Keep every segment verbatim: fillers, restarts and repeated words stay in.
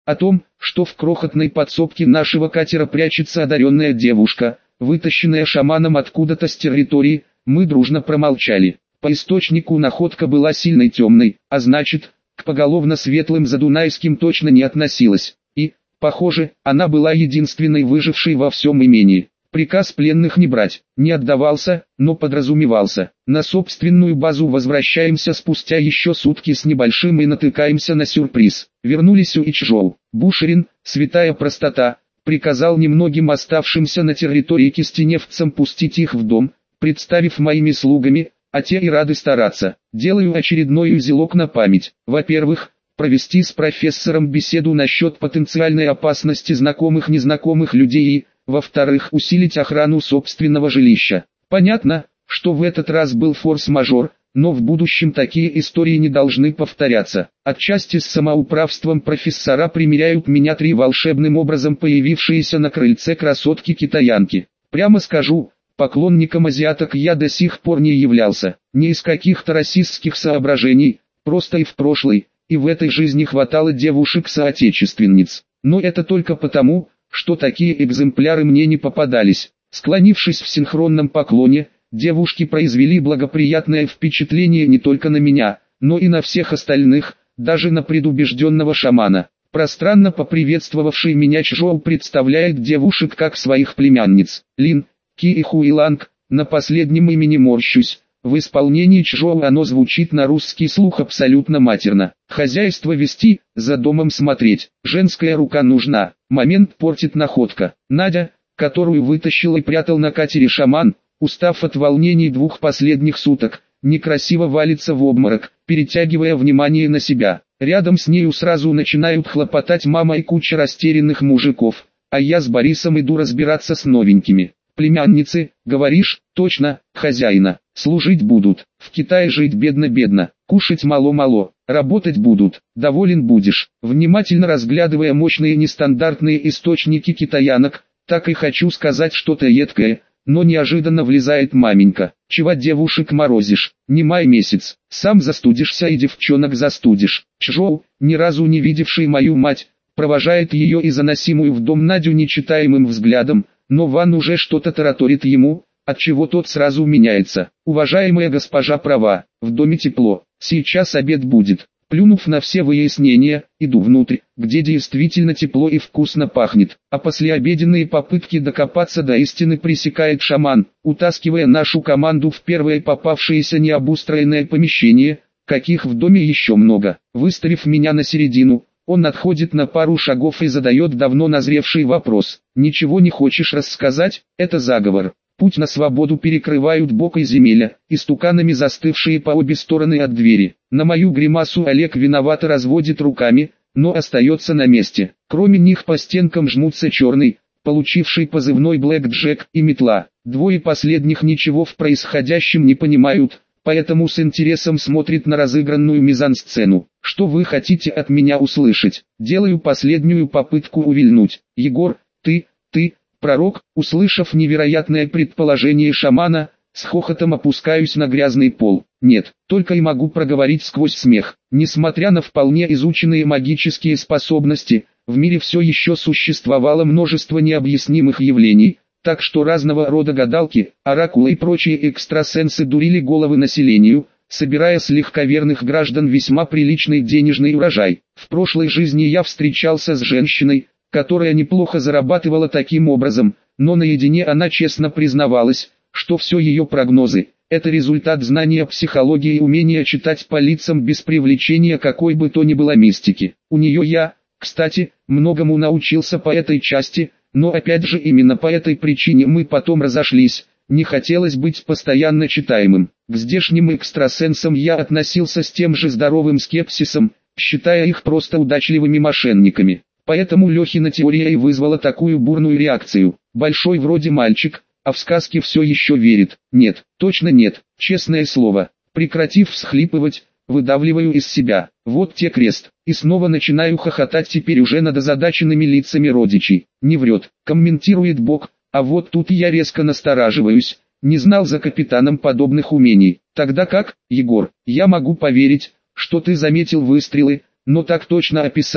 О том, что в крохотной подсобке нашего катера прячется одаренная девушка, вытащенная шаманом откуда-то с территории, мы дружно промолчали. По источнику находка была сильной темной, а значит, к поголовно светлым задунайским точно не относилась. И, похоже, она была единственной выжившей во всем имении. Приказ пленных не брать не отдавался, но подразумевался. На собственную базу возвращаемся спустя еще сутки с небольшим и натыкаемся на сюрприз. Вернулись Уичжоу. Бушерин, святая простота, приказал немногим оставшимся на территории кистеневцам пустить их в дом, представив моими слугами, а те и рады стараться. Делаю очередной узелок на память. Во-первых, провести с профессором беседу насчет потенциальной опасности знакомых-незнакомых людей и, во-вторых, усилить охрану собственного жилища. Понятно, что в этот раз был форс-мажор, но в будущем такие истории не должны повторяться. Отчасти с самоуправством профессора примеряют меня три волшебным образом появившиеся на крыльце красотки-китаянки. Прямо скажу, поклонником азиаток я до сих пор не являлся. Не из каких-то расистских соображений, просто и в прошлой, и в этой жизни хватало девушек-соотечественниц. Но это только потому, что такие экземпляры мне не попадались. Склонившись в синхронном поклоне, девушки произвели благоприятное впечатление не только на меня, но и на всех остальных, даже на предубежденного шамана. Пространно поприветствовавший меня Чжоу представляет девушек как своих племянниц. Лин, Ки и Хуиланг, на последнем имени морщусь. В исполнении Чжоу оно звучит на русский слух абсолютно матерно. Хозяйство вести, за домом смотреть, женская рука нужна, момент портит находка. Надя, которую вытащил и прятал на катере шаман, устав от волнений двух последних суток, некрасиво валится в обморок, перетягивая внимание на себя. Рядом с нею сразу начинают хлопотать мама и куча растерянных мужиков, а я с Борисом иду разбираться с новенькими. Племянницы, говоришь, точно, хозяина, служить будут, в Китае жить бедно-бедно, кушать мало-мало, работать будут, доволен будешь. Внимательно разглядывая мощные нестандартные источники китаянок, так и хочу сказать что-то едкое, но неожиданно влезает маменька. Чего девушек морозишь, не май месяц, сам застудишься и девчонок застудишь. Чжоу, ни разу не видевший мою мать, провожает ее и заносимую в дом Надю нечитаемым взглядом, но Ван уже что-то тараторит ему, отчего тот сразу меняется. Уважаемая госпожа права, в доме тепло, сейчас обед будет. Плюнув на все выяснения, иду внутрь, где действительно тепло и вкусно пахнет, а послеобеденные попытки докопаться до истины пресекает шаман, утаскивая нашу команду в первое попавшееся необустроенное помещение, каких в доме еще много. Выставив меня на середину, он отходит на пару шагов и задает давно назревший вопрос. Ничего не хочешь рассказать? Это заговор. Путь на свободу перекрывают бок и земля, истуканами застывшие по обе стороны от двери. На мою гримасу Олег виновато разводит руками, но остается на месте. Кроме них по стенкам жмутся Черный, получивший позывной Блэк Джек, и Метла. Двое последних ничего в происходящем не понимают, поэтому с интересом смотрит на разыгранную мизансцену. Что вы хотите от меня услышать? Делаю последнюю попытку увильнуть. Егор, ты, ты... Пророк, услышав невероятное предположение шамана, с хохотом опускаюсь на грязный пол. Нет, только и могу проговорить сквозь смех. Несмотря на вполне изученные магические способности, в мире все еще существовало множество необъяснимых явлений, так что разного рода гадалки, оракулы и прочие экстрасенсы дурили головы населению, собирая с легковерных граждан весьма приличный денежный урожай. В прошлой жизни я встречался с женщиной, которая неплохо зарабатывала таким образом, но наедине она честно признавалась, что все ее прогнозы – это результат знания психологии и умения читать по лицам без привлечения какой бы то ни было мистики. У нее я, кстати, многому научился по этой части, но опять же именно по этой причине мы потом разошлись, не хотелось быть постоянно читаемым. К здешним экстрасенсам я относился с тем же здоровым скепсисом, считая их просто удачливыми мошенниками. Поэтому Лехина теория и вызвала такую бурную реакцию. Большой вроде мальчик, а в сказки все еще верит. Нет, точно нет, честное слово. Прекратив всхлипывать, выдавливаю из себя. Вот те крест. И снова начинаю хохотать теперь уже над озадаченными лицами родичей. Не врет, комментирует Бог, а вот тут я резко настораживаюсь. Не знал за капитаном подобных умений. Тогда как, Егор, я могу поверить, что ты заметил выстрелы, но так точно описать,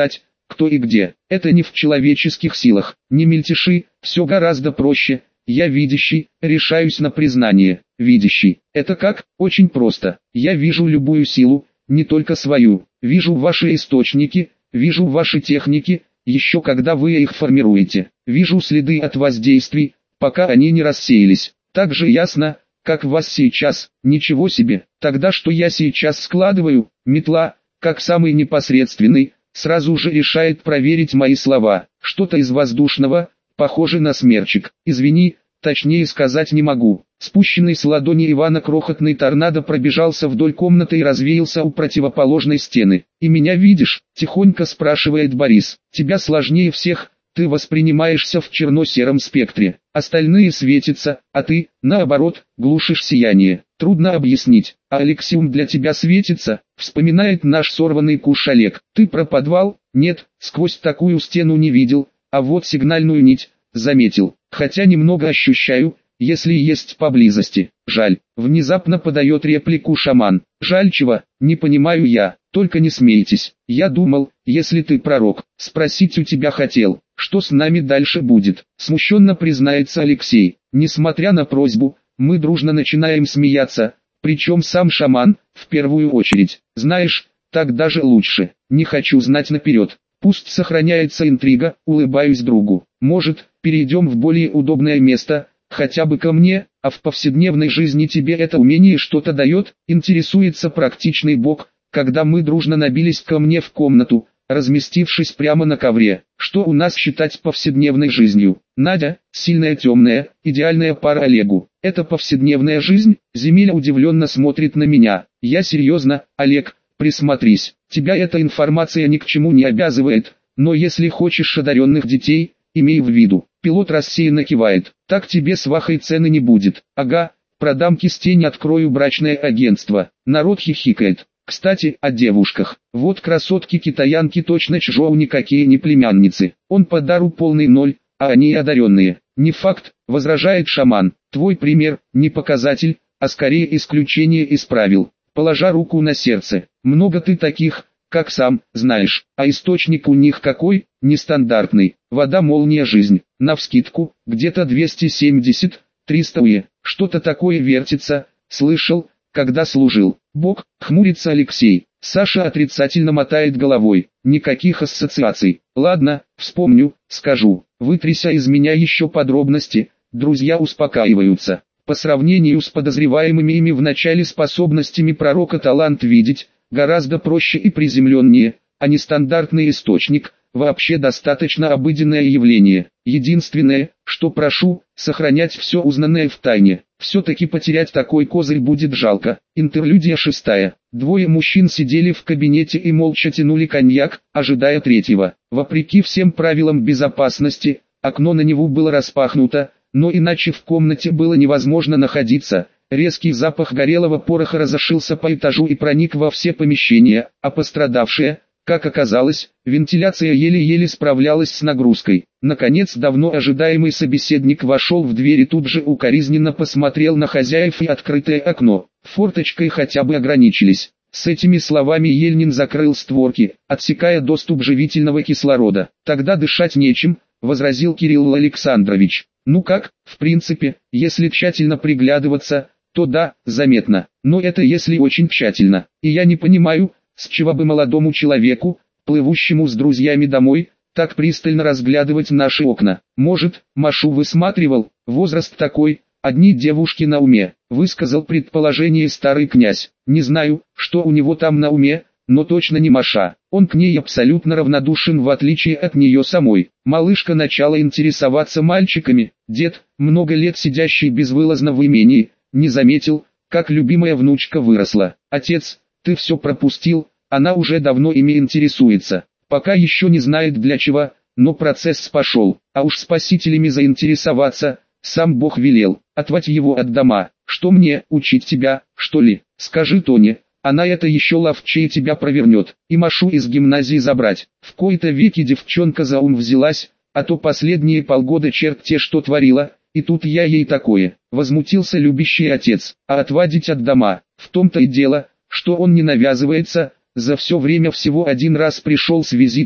кто и где. Это не в человеческих силах. Не мельтеши, все гораздо проще. Я видящий, решаюсь на признание. Видящий. Это как? Очень просто. Я вижу любую силу, не только свою. Вижу ваши источники, вижу ваши техники, еще когда вы их формируете. Вижу следы от воздействий, пока они не рассеялись. Так же ясно, как вас сейчас. Ничего себе. Тогда что я сейчас складываю? Метла, как самый непосредственный, сразу же решает проверить мои слова. Что-то из воздушного, похоже на смерчик. Извини, точнее сказать не могу. Спущенный с ладони Ивана крохотный торнадо пробежался вдоль комнаты и развеялся у противоположной стены. «И меня видишь?» – тихонько спрашивает Борис. «Тебя сложнее всех, ты воспринимаешься в черно-сером спектре. Остальные светятся, а ты, наоборот, глушишь сияние. Трудно объяснить. А Алексиум для тебя светится?» – вспоминает наш сорванный куш Олег. «Ты про подвал?» «Нет, сквозь такую стену не видел, а вот сигнальную нить заметил. Хотя немного ощущаю, если есть поблизости. Жаль». Внезапно подает реплику шаман. «Жаль чего? Не понимаю я. Только не смейтесь. Я думал, если ты пророк, спросить у тебя хотел, что с нами дальше будет». Смущенно признается Алексей. Несмотря на просьбу, мы дружно начинаем смеяться, причем сам шаман, в первую очередь. «Знаешь, так даже лучше. Не хочу знать наперед. Пусть сохраняется интрига», улыбаюсь другу. «Может, перейдем в более удобное место, хотя бы ко мне, а в повседневной жизни тебе это умение что-то дает?» Интересуется практичный бог, когда мы дружно набились ко мне в комнату, разместившись прямо на ковре. Что у нас считать повседневной жизнью? Надя, сильная темная, идеальная пара Олегу. Это повседневная жизнь? Земеля удивленно смотрит на меня. Я серьезно, Олег, присмотрись. Тебя эта информация ни к чему не обязывает, но если хочешь одаренных детей, имей в виду. Пилот рассеянно кивает. Так тебе с Вахой цены не будет. Ага, продам кистень, открою брачное агентство. Народ хихикает. Кстати, о девушках. Вот красотки-китаянки точно Чжоу никакие не племянницы. Он по дару полный ноль, а они одаренные. Не факт, возражает шаман. Твой пример, не показатель, а скорее исключение из правил. Положа руку на сердце. Много ты таких, как сам, знаешь. А источник у них какой? Нестандартный. Вода, молния, жизнь. Навскидку, где-то двести семьдесят — триста уе. Что-то такое вертится, слышал, когда служил. Бог, хмурится Алексей. Саша отрицательно мотает головой. Никаких ассоциаций. Ладно, вспомню, скажу. Вытряся из меня еще подробности. Друзья успокаиваются. По сравнению с подозреваемыми ими в начале способностями пророка талант видеть, гораздо проще и приземленнее, а нестандартный источник, вообще достаточно обыденное явление. Единственное, что прошу, сохранять все узнанное в тайне. Все-таки потерять такой козырь будет жалко. Интерлюдия шестая. Двое мужчин сидели в кабинете и молча тянули коньяк, ожидая третьего. Вопреки всем правилам безопасности, окно на него было распахнуто, но иначе в комнате было невозможно находиться. Резкий запах горелого пороха разошелся по этажу и проник во все помещения, а пострадавшая, как оказалось, вентиляция еле-еле справлялась с нагрузкой. Наконец давно ожидаемый собеседник вошел в дверь и тут же укоризненно посмотрел на хозяев и открытое окно. Форточкой хотя бы ограничились. С этими словами Ельнин закрыл створки, отсекая доступ живительного кислорода. «Тогда дышать нечем», — возразил Кирилл Александрович. «Ну как, в принципе, если тщательно приглядываться, то да, заметно. Но это если очень тщательно. И я не понимаю, с чего бы молодому человеку, плывущему с друзьями домой, так пристально разглядывать наши окна. Может, Машу высматривал, возраст такой, одни девушки на уме», высказал предположение старый князь. «Не знаю, что у него там на уме, но точно не Маша. Он к ней абсолютно равнодушен в отличие от нее самой». Малышка начала интересоваться мальчиками. Дед, много лет сидящий безвылазно в имении, не заметил, как любимая внучка выросла. «Отец, ты все пропустил, она уже давно ими интересуется. Пока еще не знает для чего, но процесс пошел. А уж спасителями заинтересоваться, сам Бог велел. Отвать его от дома. Что мне, учить тебя, что ли? Скажи Тоне, она это еще ловчее тебя провернет. И Машу из гимназии забрать». В кои-то веки девчонка за ум взялась, а то последние полгода черт те что творила, и тут я ей такое. Возмутился любящий отец. А отводить от дома, в том-то и дело, что он не навязывается. За все время всего один раз пришел с визитом,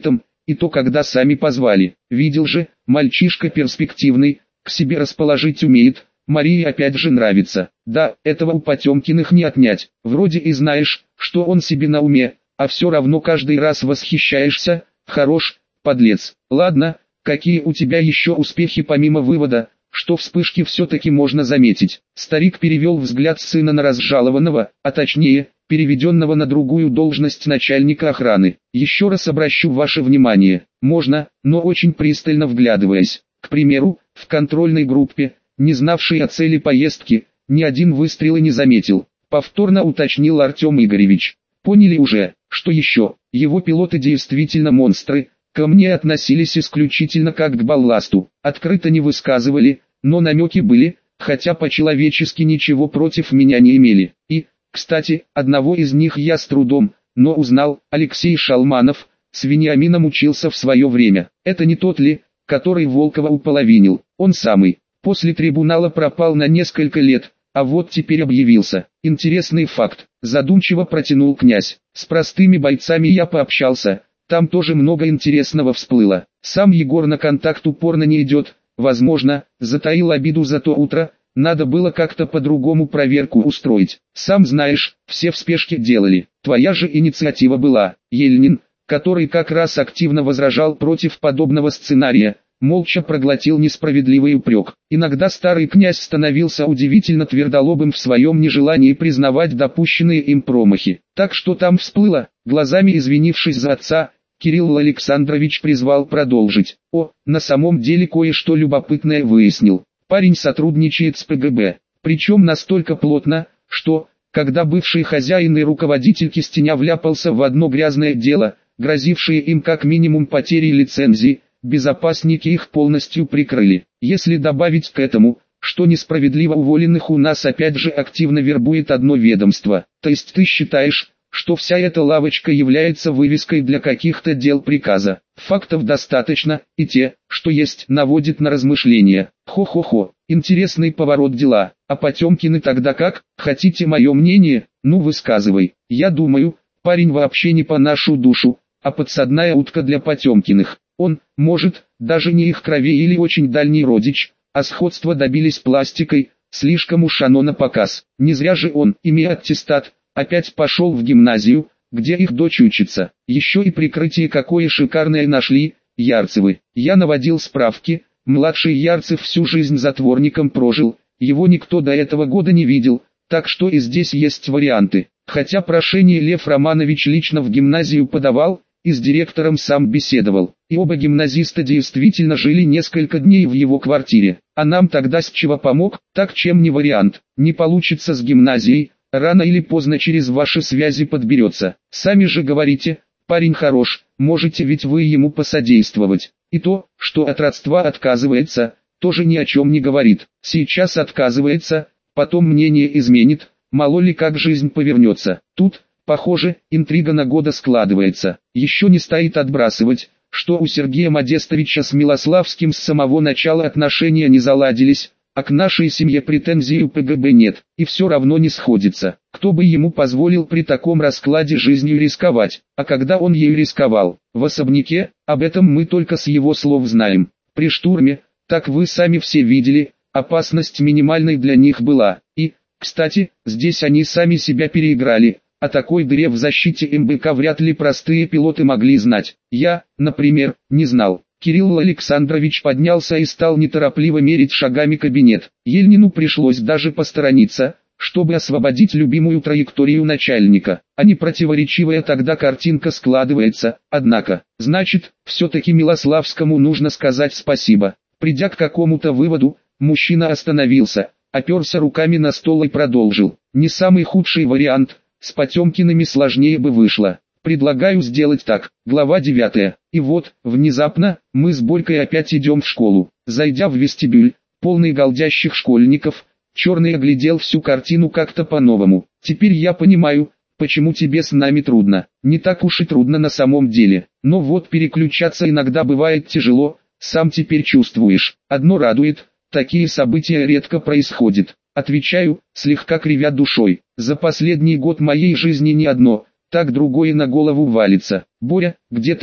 и то когда сами позвали. Видел же, мальчишка перспективный, к себе расположить умеет, Марии опять же нравится. Да, этого у Потемкиных не отнять. Вроде и знаешь, что он себе на уме, а все равно каждый раз восхищаешься. Хорош, подлец. Ладно, какие у тебя еще успехи помимо вывода, что вспышки все-таки можно заметить? Старик перевел взгляд сына на разжалованного, а точнее, переведенного на другую должность начальника охраны. Еще раз обращу ваше внимание. Можно, но очень пристально вглядываясь. К примеру, в контрольной группе, не знавшей о цели поездки, ни один выстрел и не заметил. Повторно уточнил Артем Игоревич. Поняли уже, что еще, его пилоты действительно монстры, ко мне относились исключительно как к балласту, открыто не высказывали, но намеки были, хотя по-человечески ничего против меня не имели. И, кстати, одного из них я с трудом, но узнал, Алексей Шалманов, с Вениамином учился в свое время. Это не тот ли, который Волкова уполовинил? Он самый. После трибунала пропал на несколько лет, а вот теперь объявился. Интересный факт, задумчиво протянул князь. С простыми бойцами я пообщался, там тоже много интересного всплыло. Сам Егор на контакт упорно не идет, возможно, затаил обиду за то утро, надо было как-то по-другому проверку устроить. Сам знаешь, все в спешке делали. Твоя же инициатива была. Ельнин, который как раз активно возражал против подобного сценария, молча проглотил несправедливый упрек. Иногда старый князь становился удивительно твердолобым в своем нежелании признавать допущенные им промахи. Так что там всплыло, глазами извинившись за отца, Кирилл Александрович призвал продолжить. О, на самом деле кое-что любопытное выяснил. Парень сотрудничает с ПГБ, причем настолько плотно, что, когда бывший хозяин и руководитель Кистеня вляпался в одно грязное дело, грозившее им как минимум потерей лицензии, безопасники их полностью прикрыли. Если добавить к этому, что несправедливо уволенных у нас опять же активно вербует одно ведомство, то есть ты считаешь, что вся эта лавочка является вывеской для каких-то дел приказа. Фактов достаточно, и те, что есть, наводят на размышления. Хо-хо-хо, интересный поворот дела. А Потемкины тогда как? Хотите мое мнение? Ну высказывай. Я думаю, парень вообще не по нашу душу, а подсадная утка для Потемкиных. Он, может, даже не их крови или очень дальний родич, а сходства добились пластикой, слишком уж оно на показ. Не зря же он, имея аттестат, опять пошел в гимназию, где их дочь учится. Еще и прикрытие какое шикарное нашли, Ярцевы. Я наводил справки, младший Ярцев всю жизнь затворником прожил, его никто до этого года не видел, так что и здесь есть варианты. Хотя прошение Лев Романович лично в гимназию подавал, и с директором сам беседовал, и оба гимназиста действительно жили несколько дней в его квартире. А нам тогда с чего помог, так чем не вариант. Не получится с гимназией, рано или поздно через ваши связи подберется. Сами же говорите, парень хорош, можете ведь вы ему посодействовать. И то, что от родства отказывается, тоже ни о чем не говорит. Сейчас отказывается, потом мнение изменит, мало ли как жизнь повернется. Тут, похоже, интрига на года складывается. Еще не стоит отбрасывать, что у Сергея Модестовича с Милославским с самого начала отношения не заладились, а к нашей семье претензий у ПГБ нет, и все равно не сходится. Кто бы ему позволил при таком раскладе жизнью рисковать, а когда он ею рисковал, в особняке, об этом мы только с его слов знаем. При штурме, так вы сами все видели, опасность минимальной для них была, и, кстати, здесь они сами себя переиграли. О такой дыре в защите МБК вряд ли простые пилоты могли знать. Я, например, не знал. Кирилл Александрович поднялся и стал неторопливо мерить шагами кабинет. Ельнину пришлось даже посторониться, чтобы освободить любимую траекторию начальника. А не противоречивая тогда картинка складывается. Однако, значит, все-таки Милославскому нужно сказать спасибо. Придя к какому-то выводу, мужчина остановился, оперся руками на стол и продолжил. Не самый худший вариант. С Потемкиными сложнее бы вышло. Предлагаю сделать так. Глава девятая. И вот, внезапно, мы с Борькой опять идем в школу. Зайдя в вестибюль, полный голдящих школьников, Черный оглядел всю картину как-то по-новому. Теперь я понимаю, почему тебе с нами трудно. Не так уж и трудно на самом деле. Но вот переключаться иногда бывает тяжело, сам теперь чувствуешь. Одно радует, такие события редко происходят. Отвечаю, слегка кривя душой. За последний год моей жизни не одно, так другое на голову валится. Боря, где ты был?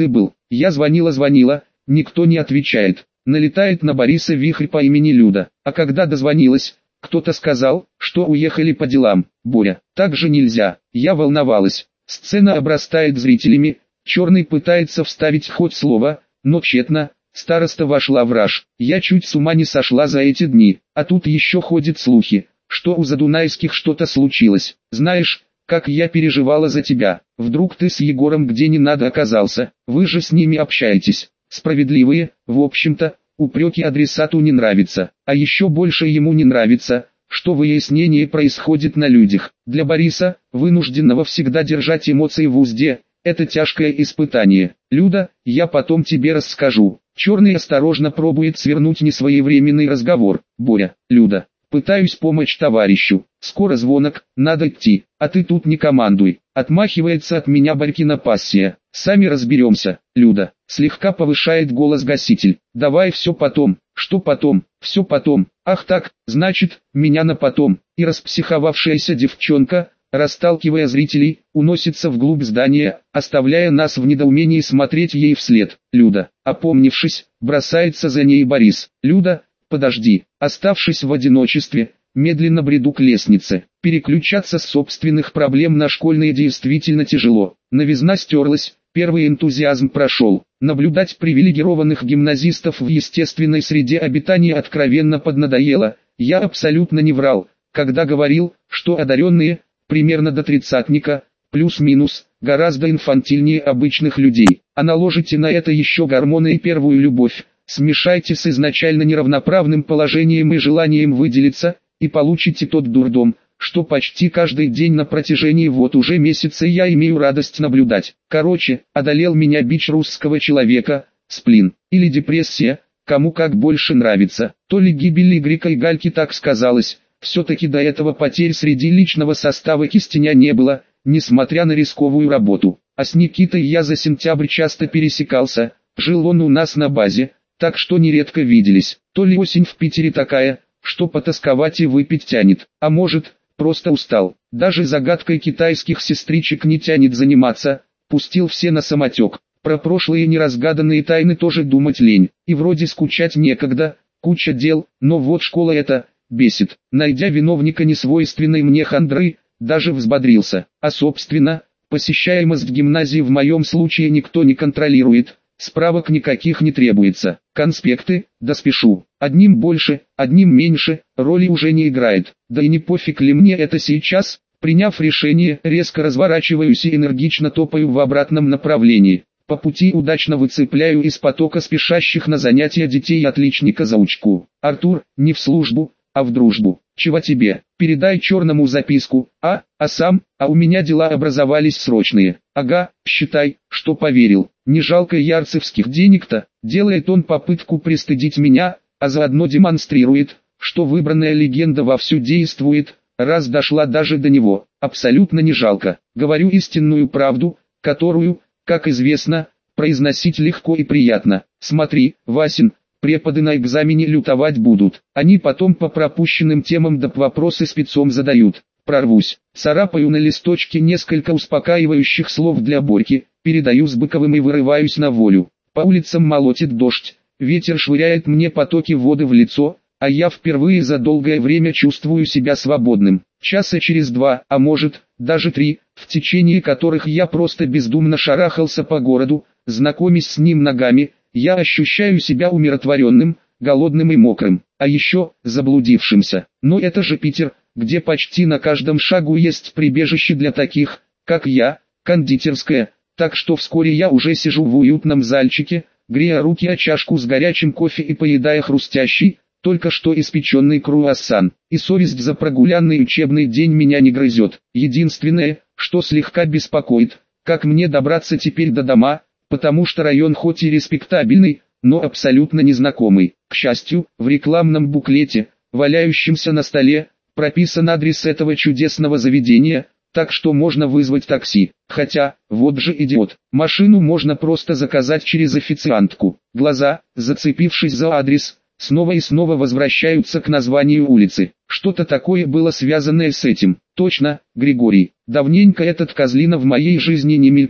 Я звонила-звонила, никто не отвечает. Налетает на Бориса вихрь по имени Люда. А когда дозвонилась, кто-то сказал, что уехали по делам. Боря, так же нельзя. Я волновалась. Сцена обрастает зрителями. Черный пытается вставить хоть слово, но тщетно. Староста вошла в раж. Я чуть с ума не сошла за эти дни. А тут еще ходят слухи, что у Задунайских что-то случилось. Знаешь, как я переживала за тебя. Вдруг ты с Егором где не надо оказался. Вы же с ними общаетесь. Справедливые, в общем-то, упреки адресату не нравятся. А еще больше ему не нравится, что выяснение происходит на людях. Для Бориса, вынужденного всегда держать эмоции в узде, это тяжкое испытание. Люда, я потом тебе расскажу. Черный осторожно пробует свернуть несвоевременный разговор. Боря, Люда, пытаюсь помочь товарищу. Скоро звонок, надо идти, а ты тут не командуй. Отмахивается от меня Борькина пассия. Сами разберемся, Люда. Слегка повышает голос гаситель. Давай все потом. Что потом? Все потом. Ах так, значит, меня на потом. И распсиховавшаяся девчонка, расталкивая зрителей, уносится вглубь здания, оставляя нас в недоумении смотреть ей вслед. Люда, опомнившись, бросается за ней Борис. Люда, подожди. Оставшись в одиночестве, медленно бреду к лестнице. Переключаться с собственных проблем на школьные действительно тяжело. Новизна стерлась, первый энтузиазм прошел. Наблюдать привилегированных гимназистов в естественной среде обитания откровенно поднадоело. Я абсолютно не врал, когда говорил, что одаренные, примерно до тридцатника, плюс-минус, гораздо инфантильнее обычных людей. А наложите на это еще гормоны и первую любовь, смешайте с изначально неравноправным положением и желанием выделиться, и получите тот дурдом, что почти каждый день на протяжении вот уже месяца я имею радость наблюдать. Короче, одолел меня бич русского человека, сплин, или депрессия, кому как больше нравится. То ли гибель Игрека и Гальки так сказалось, все-таки до этого потерь среди личного состава Кистеня не было, несмотря на рисковую работу. А с Никитой я за сентябрь часто пересекался, жил он у нас на базе, так что нередко виделись. То ли осень в Питере такая, что потасковать и выпить тянет, а может, просто устал. Даже загадкой китайских сестричек не тянет заниматься, пустил все на самотек. Про прошлые неразгаданные тайны тоже думать лень, и вроде скучать некогда, куча дел, но вот школа эта бесит. Найдя виновника несвойственной мне хандры, даже взбодрился. А собственно, посещаемость гимназии в моем случае никто не контролирует, справок никаких не требуется. Конспекты, да спешу. Одним больше, одним меньше, роли уже не играет. Да и не пофиг ли мне это сейчас, приняв решение, резко разворачиваюсь и энергично топаю в обратном направлении. По пути удачно выцепляю из потока спешащих на занятия детей отличника-заучку. Артур, не в службу, а в дружбу. Чего тебе? Передай черному записку. А, а сам, а у меня дела образовались срочные. Ага, считай, что поверил. Не жалко ярцевских денег-то. Делает он попытку пристыдить меня, а заодно демонстрирует, что выбранная легенда вовсю действует, раз дошла даже до него. Абсолютно не жалко. Говорю истинную правду, которую, как известно, произносить легко и приятно. Смотри, Васин, преподы на экзамене лютовать будут. Они потом по пропущенным темам доп. Вопросы спецом задают. Прорвусь. Царапаю на листочке несколько успокаивающих слов для Борьки, передаю с Быковым и вырываюсь на волю. По улицам молотит дождь, ветер швыряет мне потоки воды в лицо, а я впервые за долгое время чувствую себя свободным. Часа через два, а может, даже три, в течение которых я просто бездумно шарахался по городу, знакомясь с ним ногами, я ощущаю себя умиротворенным, голодным и мокрым, а еще заблудившимся. Но это же Питер, где почти на каждом шагу есть прибежище для таких, как я, кондитерская, так что вскоре я уже сижу в уютном зальчике, грея руки о чашку с горячим кофе и поедая хрустящий, только что испеченный круассан, и совесть за прогулянный учебный день меня не грызет. Единственное, что слегка беспокоит, как мне добраться теперь до дома, потому что район хоть и респектабельный, но абсолютно незнакомый. К счастью, в рекламном буклете, валяющемся на столе, прописан адрес этого чудесного заведения, так что можно вызвать такси. Хотя, вот же идиот, машину можно просто заказать через официантку. Глаза, зацепившись за адрес, снова и снова возвращаются к названию улицы. Что-то такое было связанное с этим. Точно, Григорий. Давненько этот козлина в моей жизни не мелькал.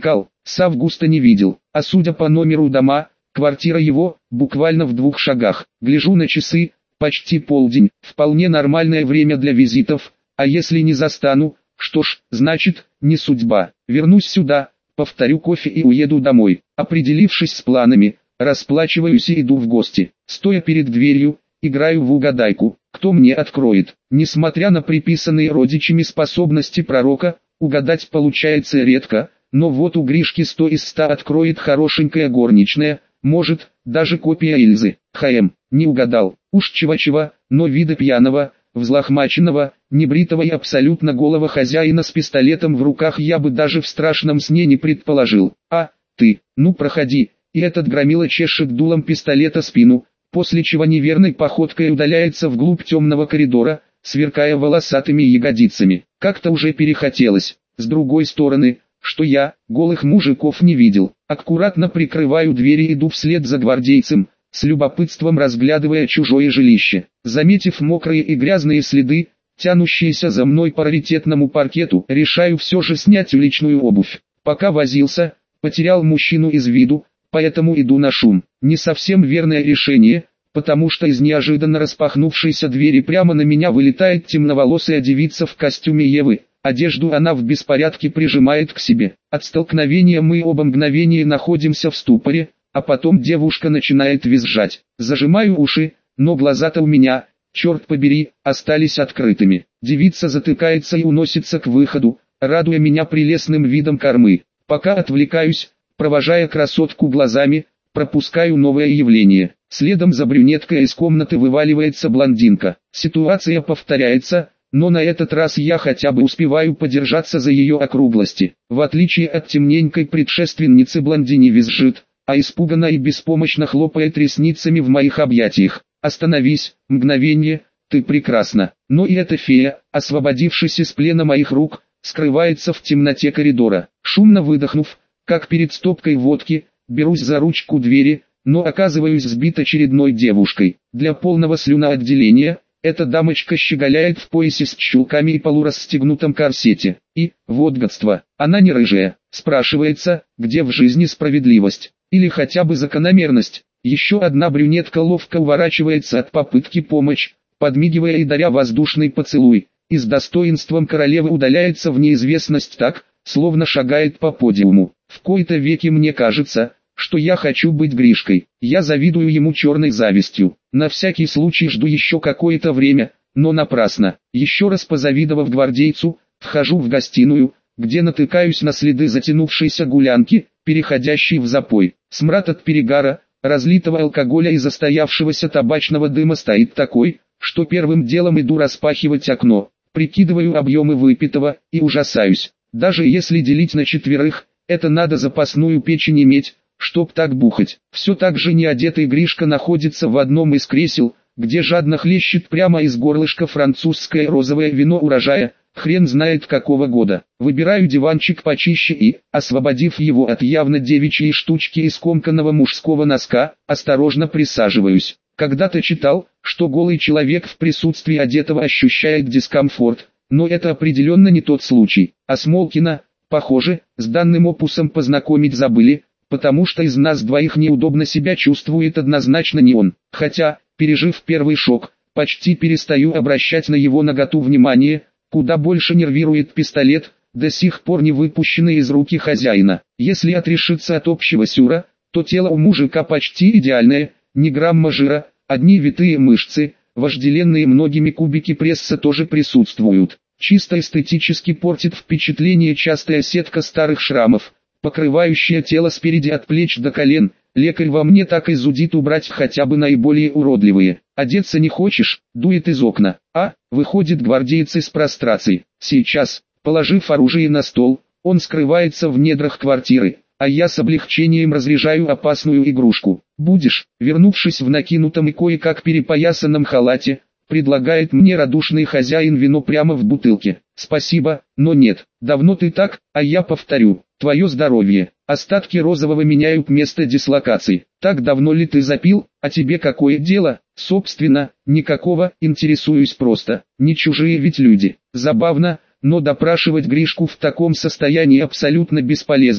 С августа не видел, а судя по номеру дома, квартира его, буквально в двух шагах. Гляжу на часы, почти полдень, вполне нормальное время для визитов, а если не застану, что ж, значит, не судьба. Вернусь сюда, повторю кофе и уеду домой. Определившись с планами, расплачиваюсь и иду в гости. Стоя перед дверью, играю в угадайку, кто мне откроет. Несмотря на приписанные родичами способности пророка, угадать получается редко, но вот у Гришки сто из ста откроет хорошенькая горничная, может, даже копия Эльзы. Хм, не угадал, уж чего-чего, но вида пьяного, взлохмаченного, небритого и абсолютно голого хозяина с пистолетом в руках я бы даже в страшном сне не предположил. А, ты, ну проходи, и этот громила чешет дулом пистолета спину, после чего неверной походкой удаляется вглубь темного коридора, сверкая волосатыми ягодицами. Как-то уже перехотелось. С другой стороны, что я, голых мужиков не видел. Аккуратно прикрываю двери и иду вслед за гвардейцем, с любопытством разглядывая чужое жилище. Заметив мокрые и грязные следы, тянущиеся за мной по раритетному паркету, решаю все же снять уличную обувь. Пока возился, потерял мужчину из виду, поэтому иду на шум. Не совсем верное решение, потому что из неожиданно распахнувшейся двери прямо на меня вылетает темноволосая девица в костюме Евы. Одежду она в беспорядке прижимает к себе. От столкновения мы оба мгновения находимся в ступоре, а потом девушка начинает визжать. Зажимаю уши, но глаза-то у меня, черт побери, остались открытыми. Девица затыкается и уносится к выходу, радуя меня прелестным видом кормы. Пока отвлекаюсь, провожая красотку глазами, пропускаю новое явление. Следом за брюнеткой из комнаты вываливается блондинка. Ситуация повторяется, но на этот раз я хотя бы успеваю подержаться за ее округлости. В отличие от темненькой предшественницы, блондине визжит, а испуганно и беспомощно хлопает ресницами в моих объятиях. «Остановись, мгновение, ты прекрасна». Но и эта фея, освободившись из плена моих рук, скрывается в темноте коридора. Шумно выдохнув, как перед стопкой водки, берусь за ручку двери, но оказываюсь сбит очередной девушкой. Для полного слюноотделения, эта дамочка щеголяет в поясе с чулками и полурасстегнутом корсете. И, вот гадство, она не рыжая. Спрашивается, где в жизни справедливость? Или хотя бы закономерность? Еще одна брюнетка ловко уворачивается от попытки помочь, подмигивая и даря воздушный поцелуй, и с достоинством королевы удаляется в неизвестность так, словно шагает по подиуму. В кои-то веки мне кажется, что я хочу быть Гришкой. Я завидую ему черной завистью. На всякий случай жду еще какое-то время, но напрасно. Еще раз позавидовав гвардейцу, вхожу в гостиную, где натыкаюсь на следы затянувшейся гулянки, переходящей в запой. Смрад от перегара, разлитого алкоголя и застоявшегося табачного дыма стоит такой, что первым делом иду распахивать окно, прикидываю объемы выпитого и ужасаюсь. Даже если делить на четверых, это надо запасную печень иметь, чтоб так бухать. Все так же неодетый Гришка находится в одном из кресел, где жадно хлещет прямо из горлышка французское розовое вино урожая, хрен знает какого года. Выбираю диванчик почище и, освободив его от явно девичьей штучки из скомканного мужского носка, осторожно присаживаюсь. Когда-то читал, что голый человек в присутствии одетого ощущает дискомфорт, но это определенно не тот случай. А Смолкина, похоже, с данным опусом познакомить забыли, потому что из нас двоих неудобно себя чувствует однозначно не он. Хотя, пережив первый шок, почти перестаю обращать на его наготу внимание, куда больше нервирует пистолет, до сих пор не выпущенный из руки хозяина. Если отрешиться от общего сюра, то тело у мужика почти идеальное, ни грамма жира, одни витые мышцы, вожделенные многими кубики пресса тоже присутствуют. Чисто эстетически портит впечатление частая сетка старых шрамов, покрывающая тело спереди от плеч до колен. Лекарь во мне так и зудит убрать хотя бы наиболее уродливые. Одеться не хочешь, дует из окна. А, выходит гвардеец из прострации. Сейчас, положив оружие на стол, он скрывается в недрах квартиры, а я с облегчением разряжаю опасную игрушку. Будешь, вернувшись в накинутом и кое-как перепоясанном халате, предлагает мне радушный хозяин вино прямо в бутылке. Спасибо, но нет, давно ты так, а я повторю, твое здоровье. Остатки розового меняют место дислокации. Так давно ли ты запил, а тебе какое дело? Собственно, никакого, интересуюсь просто. Не чужие ведь люди. Забавно, но допрашивать Гришку в таком состоянии абсолютно бесполезно.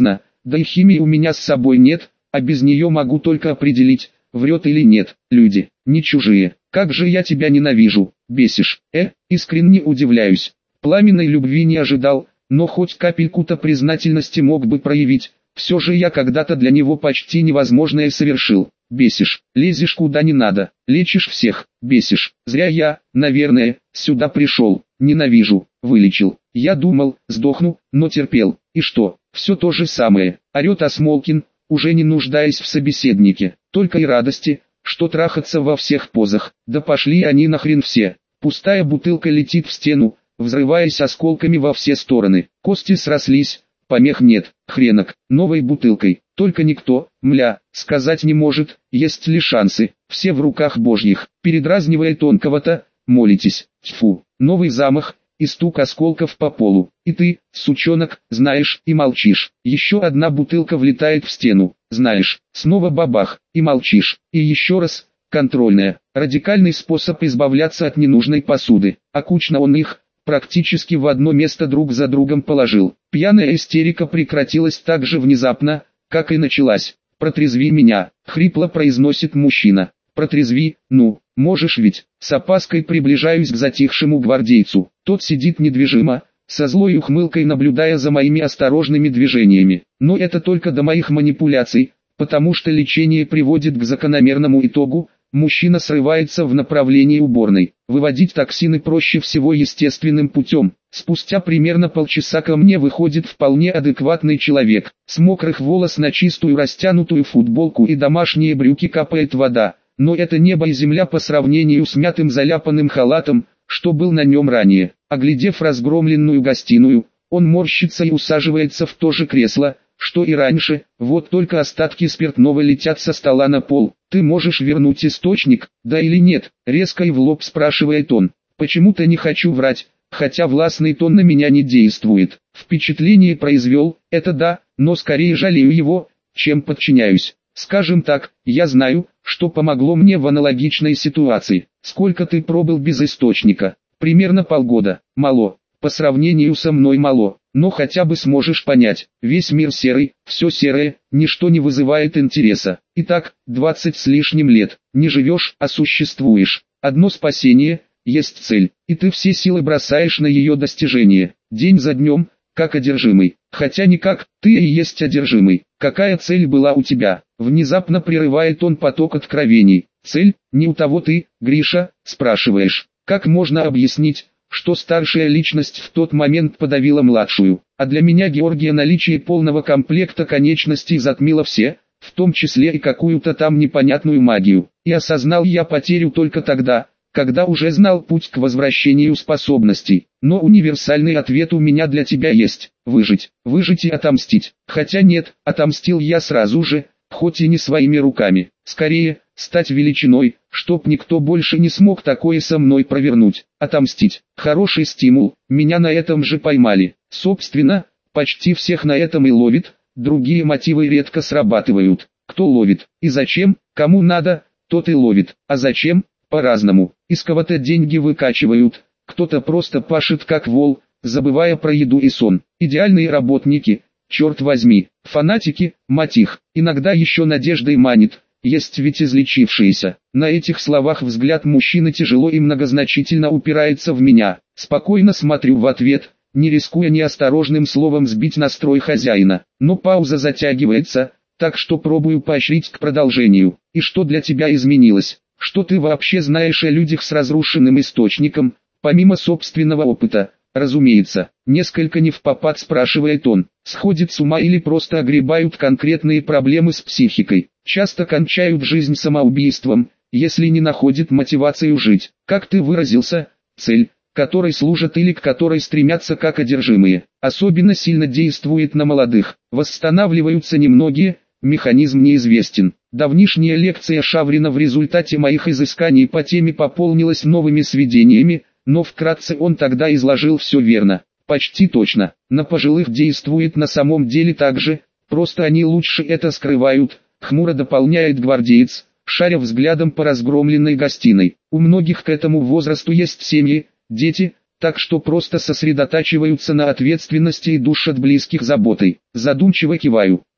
Да и химии у меня с собой нет, а без нее могу только определить, врет или нет. Люди, не чужие. Как же я тебя ненавижу, бесишь. Э, искренне удивляюсь. Пламенной любви не ожидал, но хоть капельку-то признательности мог бы проявить. Все же я когда-то для него почти невозможное совершил. Бесишь, лезешь куда не надо, лечишь всех, бесишь. Зря я, наверное, сюда пришел. Ненавижу, вылечил. Я думал, сдохну, но терпел. И что, все то же самое, орет Осмолкин, уже не нуждаясь в собеседнике. Только и радости, что трахаться во всех позах. Да пошли они нахрен все. Пустая бутылка летит в стену, взрываясь осколками во все стороны. Кости срослись, помех нет, хренок, новой бутылкой. Только никто, мля, сказать не может, есть ли шансы. Все в руках божьих. Передразнивая тонкого-то, молитесь. Тьфу, новый замах и стук осколков по полу. И ты, сучонок, знаешь и молчишь. Еще одна бутылка влетает в стену. Знаешь, снова бабах, и молчишь. И еще раз, контрольная. Радикальный способ избавляться от ненужной посуды. А кучно он их практически в одно место друг за другом положил. Пьяная истерика прекратилась так же внезапно, как и началась. «Протрезви меня», — хрипло произносит мужчина. «Протрезви, ну, можешь ведь». С опаской приближаюсь к затихшему гвардейцу. Тот сидит недвижимо, со злой ухмылкой наблюдая за моими осторожными движениями. Но это только до моих манипуляций, потому что лечение приводит к закономерному итогу. Мужчина срывается в направлении уборной. Выводить токсины проще всего естественным путем. Спустя примерно полчаса ко мне выходит вполне адекватный человек. С мокрых волос на чистую растянутую футболку и домашние брюки капает вода. Но это небо и земля по сравнению с мятым заляпанным халатом, что был на нем ранее. Оглядев разгромленную гостиную, он морщится и усаживается в то же кресло, что и раньше. Вот только остатки спиртного летят со стола на пол. «Ты можешь вернуть источник, да или нет?» — резко и в лоб спрашивает он. «Почему-то не хочу врать, хотя властный тон на меня не действует. Впечатление произвел, это да, но скорее жалею его, чем подчиняюсь. Скажем так, я знаю, что помогло мне в аналогичной ситуации. Сколько ты пробыл без источника?» «Примерно полгода. Мало. По сравнению со мной мало. Но хотя бы сможешь понять, весь мир серый, все серое, ничто не вызывает интереса. Итак, двадцать с лишним лет, не живешь, а существуешь. Одно спасение, есть цель, и ты все силы бросаешь на ее достижение, день за днем, как одержимый. Хотя никак, ты и есть одержимый. Какая цель была у тебя?» Внезапно прерывает он поток откровений. «Цель, не у того ты, Гриша, спрашиваешь. Как можно объяснить, что старшая личность в тот момент подавила младшую, а для меня Георгия наличие полного комплекта конечностей затмило все, в том числе и какую-то там непонятную магию, и осознал я потерю только тогда, когда уже знал путь к возвращению способностей. Но универсальный ответ у меня для тебя есть: выжить, выжить и отомстить. Хотя нет, отомстил я сразу же, хоть и не своими руками, скорее, стать величиной, чтоб никто больше не смог такое со мной провернуть. Отомстить. Хороший стимул, меня на этом же поймали. Собственно, почти всех на этом и ловит, другие мотивы редко срабатывают. Кто ловит, и зачем, кому надо, тот и ловит. А зачем? По-разному. Из кого-то деньги выкачивают, кто-то просто пашет как вол, забывая про еду и сон. Идеальные работники, черт возьми, фанатики, мать их, иногда еще надеждой манит. Есть ведь излечившиеся. На этих словах взгляд мужчины тяжело и многозначительно упирается в меня. Спокойно смотрю в ответ, не рискуя неосторожным словом сбить настрой хозяина. Но пауза затягивается, так что пробую поощрить к продолжению. «И что для тебя изменилось? Что ты вообще знаешь о людях с разрушенным источником, помимо собственного опыта?» «Разумеется, несколько невпопад спрашивает он. Сходит с ума или просто огребают конкретные проблемы с психикой. Часто кончают жизнь самоубийством, если не находят мотивацию жить. Как ты выразился, цель, которой служат или к которой стремятся как одержимые, особенно сильно действует на молодых. Восстанавливаются немногие, механизм неизвестен. Давнишняя лекция Шаврина в результате моих изысканий по теме пополнилась новыми сведениями, но вкратце он тогда изложил все верно. Почти точно. На пожилых действует на самом деле так же, просто они лучше это скрывают, хмуро дополняет гвардеец, шаря взглядом по разгромленной гостиной. У многих к этому возрасту есть семьи, дети, так что просто сосредотачиваются на ответственности и душат близких заботой. Задумчиво киваю.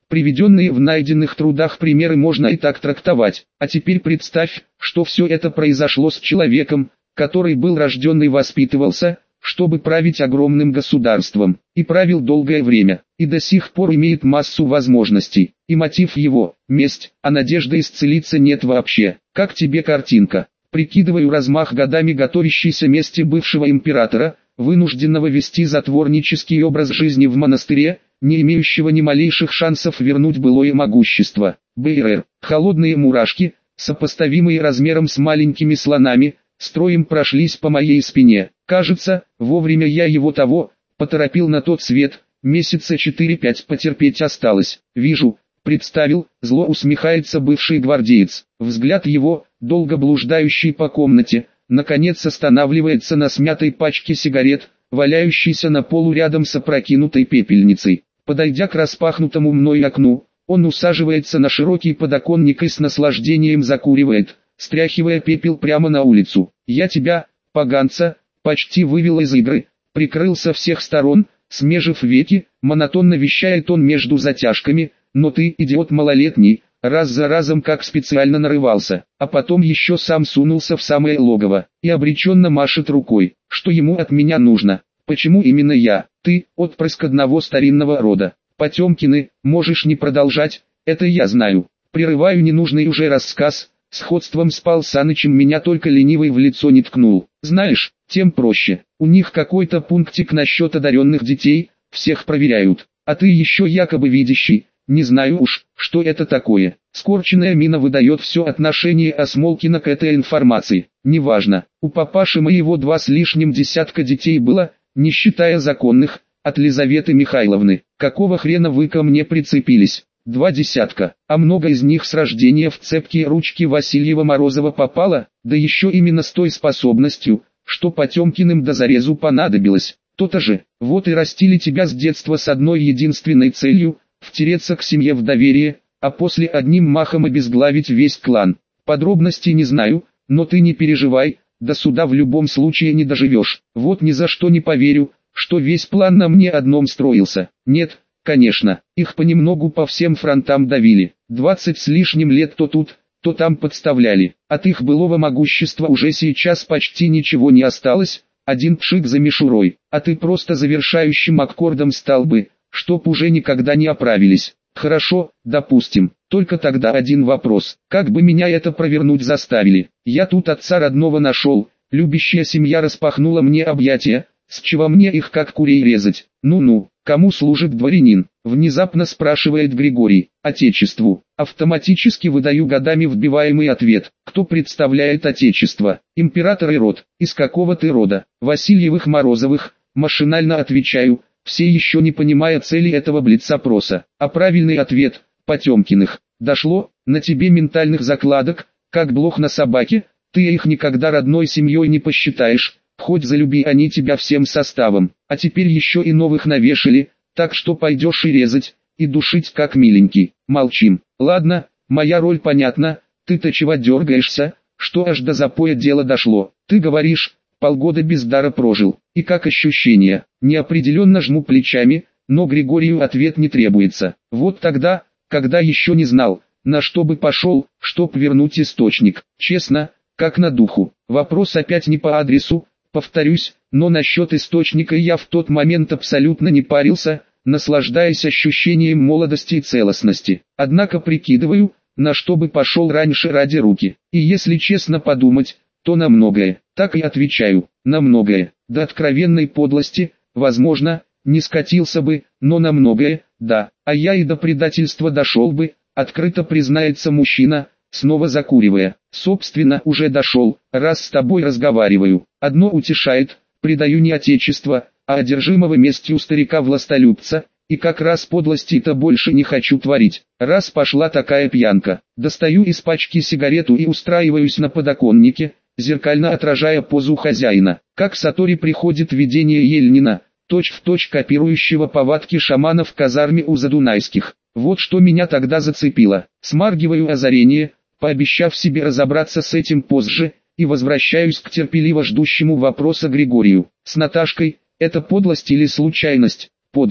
Приведенные в найденных трудах примеры можно и так трактовать. А теперь представь, что все это произошло с человеком, который был рожден и воспитывался, чтобы править огромным государством, и правил долгое время, и до сих пор имеет массу возможностей, и мотив его – месть, а надежды исцелиться нет вообще. Как тебе картинка? Прикидываю размах годами готовящейся мести бывшего императора, вынужденного вести затворнический образ жизни в монастыре, не имеющего ни малейших шансов вернуть былое могущество. БРР. Холодные мурашки, сопоставимые размером с маленькими слонами, строем прошлись по моей спине. Кажется, вовремя я его того, поторопил на тот свет, месяца четыре-пять потерпеть осталось. Вижу, представил, зло усмехается бывший гвардеец. Взгляд его, долго блуждающий по комнате, наконец останавливается на смятой пачке сигарет, валяющейся на полу рядом с опрокинутой пепельницей. Подойдя к распахнутому мной окну, он усаживается на широкий подоконник и с наслаждением закуривает, стряхивая пепел прямо на улицу. «Я тебя, поганца, почти вывел из игры», прикрыл со всех сторон, смежив веки, монотонно вещает он между затяжками, «но ты, идиот малолетний, раз за разом как специально нарывался, а потом еще сам сунулся в самое логово, и обреченно машет рукой, что ему от меня нужно, почему именно я, ты, отпрыск одного старинного рода, Потемкины, можешь не продолжать, это я знаю». Прерываю ненужный уже рассказ, сходством с Пал Санычем меня только ленивый в лицо не ткнул. Знаешь, тем проще, у них какой-то пунктик насчет одаренных детей, всех проверяют, а ты еще якобы видящий, не знаю уж, что это такое. Скорченная мина выдает все отношение Осмолкина к этой информации. Неважно, у папаши моего два с лишним десятка детей было, не считая законных, от Лизаветы Михайловны. Какого хрена вы ко мне прицепились? Два десятка, а много из них с рождения в цепкие ручки Васильева-Морозова попало, да еще именно с той способностью, что Потемкиным до зарезу понадобилось. То-то же, вот и растили тебя с детства с одной единственной целью – втереться к семье в доверие, а после одним махом обезглавить весь клан. Подробностей не знаю, но ты не переживай, до суда в любом случае не доживешь. Вот ни за что не поверю, что весь план на мне одном строился. Нет, конечно, их понемногу по всем фронтам давили. Двадцать с лишним лет то тут, то там подставляли. От их былого могущества уже сейчас почти ничего не осталось, один пшик за мишурой. А ты просто завершающим аккордом стал бы, чтоб уже никогда не оправились. Хорошо, допустим, только тогда один вопрос. Как бы меня это провернуть заставили? Я тут отца родного нашел, любящая семья распахнула мне объятия, с чего мне их как курей резать? Ну-ну, кому служит дворянин? Внезапно спрашивает Григорий. Отечеству. Автоматически выдаю годами вбиваемый ответ. Кто представляет отечество? Император и род. Из какого ты рода? Васильевых-Морозовых. Машинально отвечаю, все еще не понимая цели этого блиц-опроса. А правильный ответ – Потемкиных. Дошло, на тебе ментальных закладок, как блох на собаке, ты их никогда родной семьей не посчитаешь, хоть залюби они тебя всем составом. А теперь еще и новых навешали, так что пойдешь и резать, и душить как миленький. Молчим. Ладно, моя роль понятна, ты-то чего дергаешься, что аж до запоя дело дошло. Ты говоришь, полгода без дара прожил, и как ощущения? Неопределенно жму плечами, но Григорию ответ не требуется. Вот тогда, когда еще не знал, на что бы пошел, чтоб вернуть источник. Честно, как на духу. Вопрос опять не по адресу, повторюсь, но насчет источника я в тот момент абсолютно не парился, наслаждаясь ощущением молодости и целостности. Однако прикидываю, на что бы пошел раньше ради руки. И если честно подумать, то на многое. Так и отвечаю, на многое. До откровенной подлости, возможно, не скатился бы, но на многое, да. А я и до предательства дошел бы, открыто признается мужчина, снова закуривая. Собственно, уже дошел, раз с тобой разговариваю. Одно утешает, предаю не отечество, а одержимого местью старика-властолюбца, и как раз подлости-то больше не хочу творить. Раз пошла такая пьянка, достаю из пачки сигарету и устраиваюсь на подоконнике, зеркально отражая позу хозяина. Как Сатори приходит видение Ельнина, точь-в-точь копирующего повадки шамана в казарме у Задунайских. Вот что меня тогда зацепило. Смаргиваю озарение, пообещав себе разобраться с этим позже, и возвращаюсь к терпеливо ждущему вопроса Григорию. С Наташкой, это подлость или случайность? Подлость.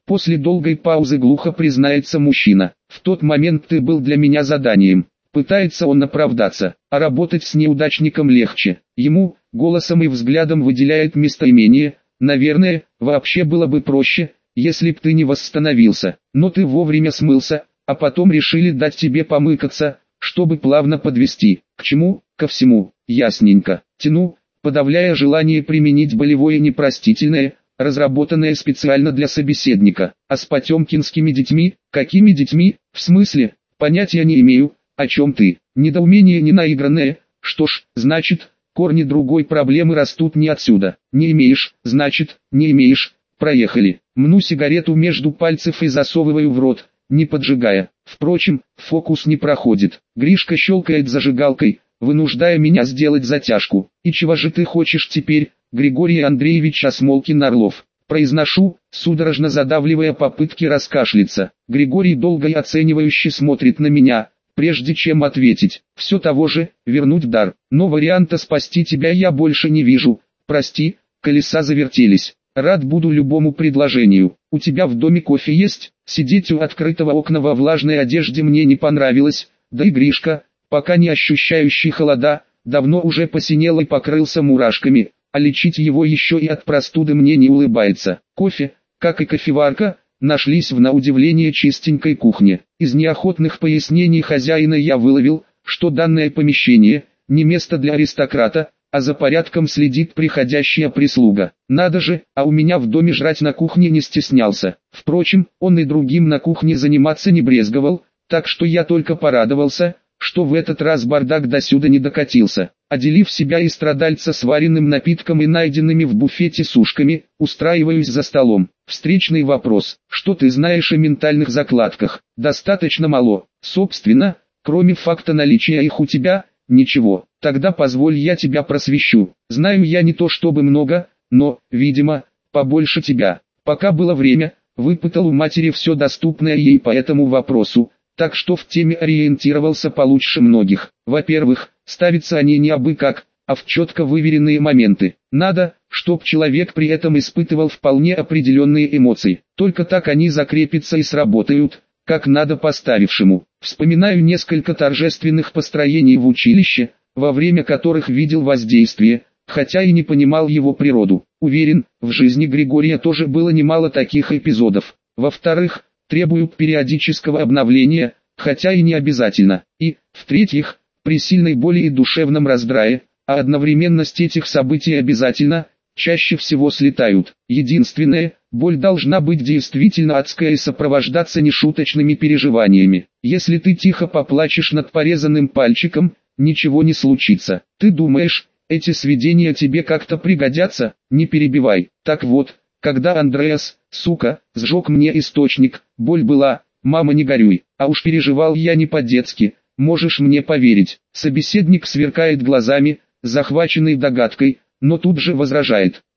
После долгой паузы глухо признается мужчина. В тот момент ты был для меня заданием. Пытается он оправдаться, а работать с неудачником легче. Ему, голосом и взглядом выделяет местоимение. Наверное, вообще было бы проще, если б ты не восстановился. Но ты вовремя смылся, а потом решили дать тебе помыкаться, чтобы плавно подвести. К чему? Ко всему. Ясненько. Тяну, подавляя желание применить болевое непростительное, разработанное специально для собеседника. А с потемкинскими детьми? Какими детьми? В смысле? Понятия не имею, о чем ты. Недоумение не наигранное. Что ж, значит, корни другой проблемы растут не отсюда. Не имеешь, значит, не имеешь. Проехали. Мну сигарету между пальцев и засовываю в рот, не поджигая. Впрочем, фокус не проходит. Гришка щелкает зажигалкой, вынуждая меня сделать затяжку. «И чего же ты хочешь теперь, Григорий Андреевич Осмолкин-Орлов?» Произношу, судорожно задавливая попытки раскашляться. Григорий долго и оценивающе смотрит на меня, прежде чем ответить. «Все того же, вернуть дар. Но варианта спасти тебя я больше не вижу. Прости, колеса завертелись. Рад буду любому предложению. У тебя в доме кофе есть?» Сидеть у открытого окна во влажной одежде мне не понравилось, да и Гришка, пока не ощущающий холода, давно уже посинел и покрылся мурашками, а лечить его еще и от простуды мне не улыбается. Кофе, как и кофеварка, нашлись в на удивление чистенькой кухне. Из неохотных пояснений хозяина я выловил, что данное помещение не место для аристократа, а за порядком следит приходящая прислуга. Надо же, а у меня в доме жрать на кухне не стеснялся. Впрочем, он и другим на кухне заниматься не брезговал, так что я только порадовался, что в этот раз бардак досюда не докатился. Отделив себя и страдальца сваренным напитком и найденными в буфете сушками, устраиваюсь за столом. Встречный вопрос: что ты знаешь о ментальных закладках? Достаточно мало. Собственно, кроме факта наличия их у тебя, ничего. Тогда позволь я тебя просвещу. Знаю я не то чтобы много, но, видимо, побольше тебя. Пока было время, выпытал у матери все доступное ей по этому вопросу, так что в теме ориентировался получше многих. Во-первых, ставятся они не абы как, а в четко выверенные моменты. Надо, чтоб человек при этом испытывал вполне определенные эмоции. Только так они закрепятся и сработают, как надо поставившему. Вспоминаю несколько торжественных построений в училище, во время которых видел воздействие, хотя и не понимал его природу. Уверен, в жизни Григория тоже было немало таких эпизодов. Во-вторых, требуют периодического обновления, хотя и не обязательно. И, в-третьих, при сильной боли и душевном раздрае, а одновременность этих событий обязательно, чаще всего слетают. Единственное, боль должна быть действительно адская и сопровождаться нешуточными переживаниями. Если ты тихо поплачешь над порезанным пальчиком, ничего не случится. Ты думаешь, эти сведения тебе как-то пригодятся? Не перебивай. Так вот, когда Андреас, сука, сжег мне источник, боль была, мама не горюй, а уж переживал я не по-детски, можешь мне поверить. Собеседник сверкает глазами, захваченный догадкой, но тут же возражает.